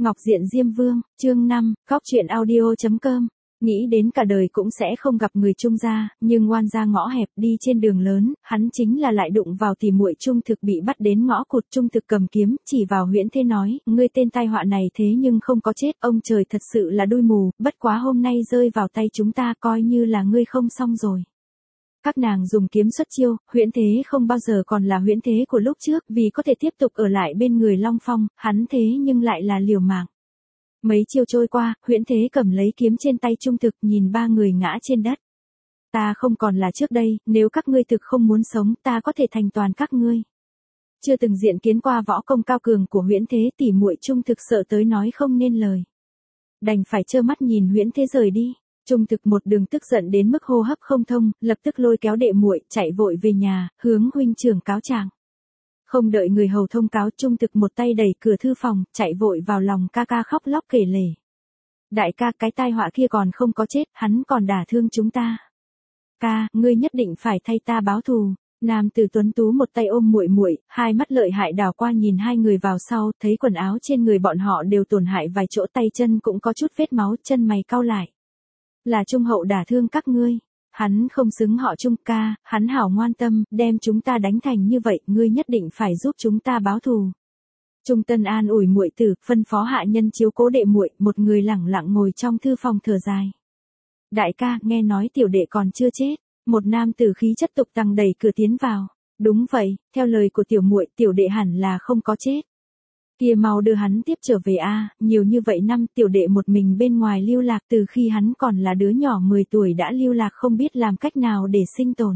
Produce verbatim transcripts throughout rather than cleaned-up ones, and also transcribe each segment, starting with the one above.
Ngọc Diện Diêm Vương, chương năm, cóc truyện audio chấm com. Nghĩ đến cả đời cũng sẽ không gặp người Trung gia, nhưng oan gia ngõ hẹp đi trên đường lớn, hắn chính là lại đụng vào tỷ muội Trung Thực bị bắt đến ngõ cụt. Trung Thực cầm kiếm, chỉ vào Huyễn Thế nói, ngươi tên tai họa này thế nhưng không có chết, ông trời thật sự là đuôi mù, bất quá hôm nay rơi vào tay chúng ta coi như là ngươi không xong rồi. Các nàng dùng kiếm xuất chiêu, Huyễn Thế không bao giờ còn là Huyễn Thế của lúc trước, vì có thể tiếp tục ở lại bên người Long Phong, hắn thế nhưng lại là liều mạng. Mấy chiêu trôi qua, Huyễn Thế cầm lấy kiếm trên tay Trung Thực, nhìn ba người ngã trên đất. Ta không còn là trước đây, nếu các ngươi thực không muốn sống, ta có thể thành toàn các ngươi. Chưa từng diện kiến qua võ công cao cường của Huyễn Thế, tỷ muội Trung Thực sợ tới nói không nên lời. Đành phải trơ mắt nhìn Huyễn Thế rời đi. Trung Thực một đường tức giận đến mức hô hấp không thông, lập tức lôi kéo đệ muội, chạy vội về nhà, hướng huynh trưởng cáo trạng. Không đợi người hầu thông cáo, Trung Thực một tay đẩy cửa thư phòng, chạy vội vào lòng ca ca khóc lóc kể lể. Đại ca, cái tai họa kia còn không có chết, hắn còn đả thương chúng ta. Ca, ngươi nhất định phải thay ta báo thù. Nam tử tuấn tú một tay ôm muội muội, hai mắt lợi hại đảo qua nhìn hai người vào sau, thấy quần áo trên người bọn họ đều tổn hại vài chỗ, tay chân cũng có chút vết máu, chân mày cau lại. Là Trung hậu đả thương các ngươi. Hắn không xứng họ Trung ca, hắn hảo ngoan tâm, đem chúng ta đánh thành như vậy, ngươi nhất định phải giúp chúng ta báo thù. Trung Tân an ủi muội tử, phân phó hạ nhân chiếu cố đệ muội, một người lẳng lặng ngồi trong thư phòng thở dài. Đại ca, nghe nói tiểu đệ còn chưa chết. Một nam tử khí chất tục tăng đẩy cửa tiến vào. Đúng vậy, theo lời của tiểu muội, tiểu đệ hẳn là không có chết. Kia mau đưa hắn tiếp trở về a, nhiều như vậy năm tiểu đệ một mình bên ngoài lưu lạc, từ khi hắn còn là đứa nhỏ mười tuổi đã lưu lạc không biết làm cách nào để sinh tồn.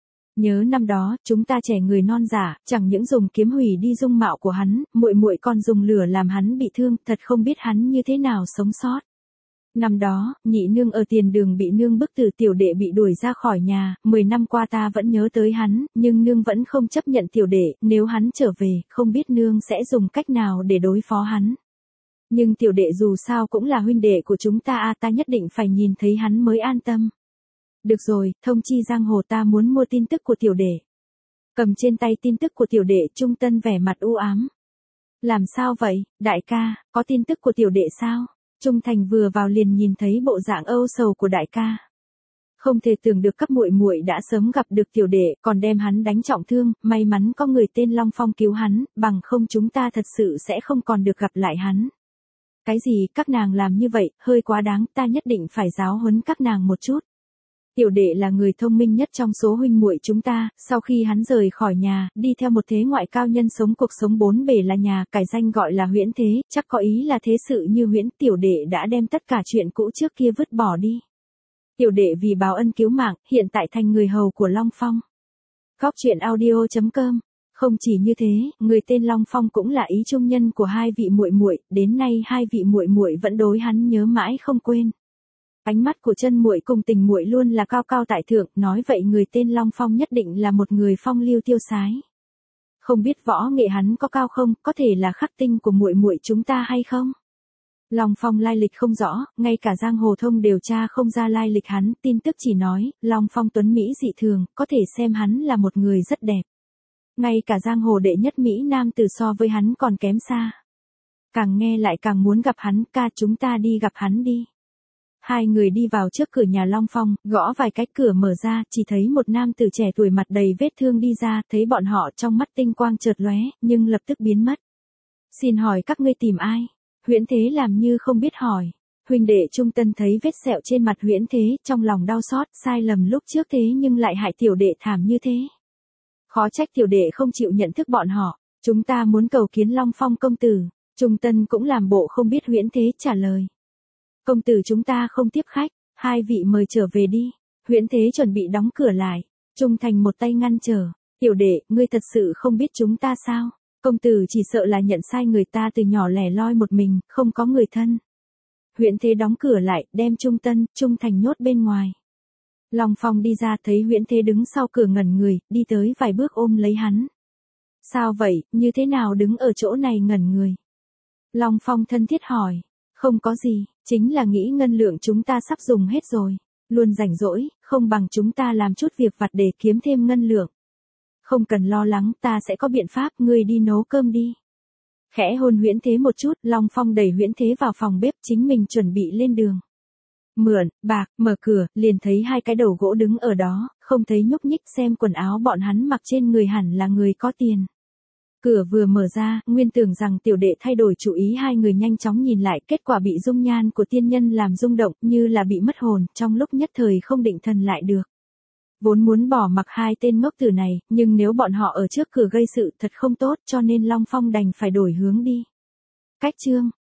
Nhớ năm đó, chúng ta trẻ người non giả, chẳng những dùng kiếm hủy đi dung mạo của hắn, muội muội còn dùng lửa làm hắn bị thương, thật không biết hắn như thế nào sống sót. Năm đó, nhị nương ở tiền đường bị nương bức tử, tiểu đệ bị đuổi ra khỏi nhà, mười năm qua ta vẫn nhớ tới hắn, nhưng nương vẫn không chấp nhận tiểu đệ, nếu hắn trở về, không biết nương sẽ dùng cách nào để đối phó hắn. Nhưng tiểu đệ dù sao cũng là huynh đệ của chúng ta a, ta nhất định phải nhìn thấy hắn mới an tâm. Được rồi, thông chi giang hồ, ta muốn mua tin tức của tiểu đệ. Cầm trên tay tin tức của tiểu đệ, Trung Tân vẻ mặt u ám. Làm sao vậy, đại ca, có tin tức của tiểu đệ sao? Trung Thành vừa vào liền nhìn thấy bộ dạng âu sầu của đại ca. Không thể tưởng được các muội muội đã sớm gặp được tiểu đệ, còn đem hắn đánh trọng thương, may mắn có người tên Long Phong cứu hắn, bằng không chúng ta thật sự sẽ không còn được gặp lại hắn. Cái gì, các nàng làm như vậy, hơi quá đáng, ta nhất định phải giáo huấn các nàng một chút. Tiểu đệ là người thông minh nhất trong số huynh muội chúng ta, sau khi hắn rời khỏi nhà, đi theo một thế ngoại cao nhân sống cuộc sống bốn bề là nhà, cải danh gọi là Huyễn Thế, chắc có ý là thế sự như huyễn, tiểu đệ đã đem tất cả chuyện cũ trước kia vứt bỏ đi. Tiểu đệ vì báo ân cứu mạng, hiện tại thành người hầu của Long Phong. Cóc truyện audio chấm com. Không chỉ như thế, người tên Long Phong cũng là ý trung nhân của hai vị muội muội, đến nay hai vị muội muội vẫn đối hắn nhớ mãi không quên. Ánh mắt của chân muội cùng tình muội luôn là cao cao tại thượng, nói vậy người tên Long Phong nhất định là một người phong lưu tiêu sái. Không biết võ nghệ hắn có cao không, có thể là khắc tinh của muội muội chúng ta hay không? Long Phong lai lịch không rõ, ngay cả giang hồ thông điều tra không ra lai lịch hắn, tin tức chỉ nói, Long Phong tuấn mỹ dị thường, có thể xem hắn là một người rất đẹp. Ngay cả giang hồ đệ nhất Mỹ Nam tử so với hắn còn kém xa. Càng nghe lại càng muốn gặp hắn, ca chúng ta đi gặp hắn đi. Hai người đi vào trước cửa nhà Long Phong, gõ vài cái, cửa mở ra, chỉ thấy một nam tử trẻ tuổi mặt đầy vết thương đi ra, thấy bọn họ trong mắt tinh quang chợt lóe, nhưng lập tức biến mất. Xin hỏi các ngươi tìm ai? Huyễn Thế làm như không biết hỏi. Huynh đệ Trung Tân thấy vết sẹo trên mặt Huyễn Thế, trong lòng đau xót, sai lầm lúc trước thế nhưng lại hại tiểu đệ thảm như thế. Khó trách tiểu đệ không chịu nhận thức bọn họ, chúng ta muốn cầu kiến Long Phong công tử. Trung Tân cũng làm bộ không biết, Huyễn Thế trả lời. Công tử chúng ta không tiếp khách, hai vị mời trở về đi. Huyễn Thế chuẩn bị đóng cửa lại. Trung Thành một tay ngăn trở. Tiểu đệ, ngươi thật sự không biết chúng ta sao? Công tử chỉ sợ là nhận sai người, ta từ nhỏ lẻ loi một mình, không có người thân. Huyễn Thế đóng cửa lại, đem Trung Tân, Trung Thành nhốt bên ngoài. Long Phong đi ra thấy Huyễn Thế đứng sau cửa ngẩn người, đi tới vài bước ôm lấy hắn. Sao vậy, như thế nào đứng ở chỗ này ngẩn người? Long Phong thân thiết hỏi. Không có gì, chính là nghĩ ngân lượng chúng ta sắp dùng hết rồi. Luôn rảnh rỗi, không bằng chúng ta làm chút việc vặt để kiếm thêm ngân lượng. Không cần lo lắng, ta sẽ có biện pháp, ngươi đi nấu cơm đi. Khẽ hôn Huyễn Thế một chút, Long Phong đẩy Huyễn Thế vào phòng bếp, chính mình chuẩn bị lên đường. Mượn, bạc, mở cửa, liền thấy hai cái đầu gỗ đứng ở đó, không thấy nhúc nhích, xem quần áo bọn hắn mặc trên người hẳn là người có tiền. Cửa vừa mở ra, nguyên tưởng rằng tiểu đệ thay đổi chủ ý, hai người nhanh chóng nhìn lại, kết quả bị dung nhan của tiên nhân làm rung động, như là bị mất hồn, trong lúc nhất thời không định thần lại được. Vốn muốn bỏ mặc hai tên ngốc tử này, nhưng nếu bọn họ ở trước cửa gây sự thật không tốt, cho nên Long Phong đành phải đổi hướng đi. Cách chương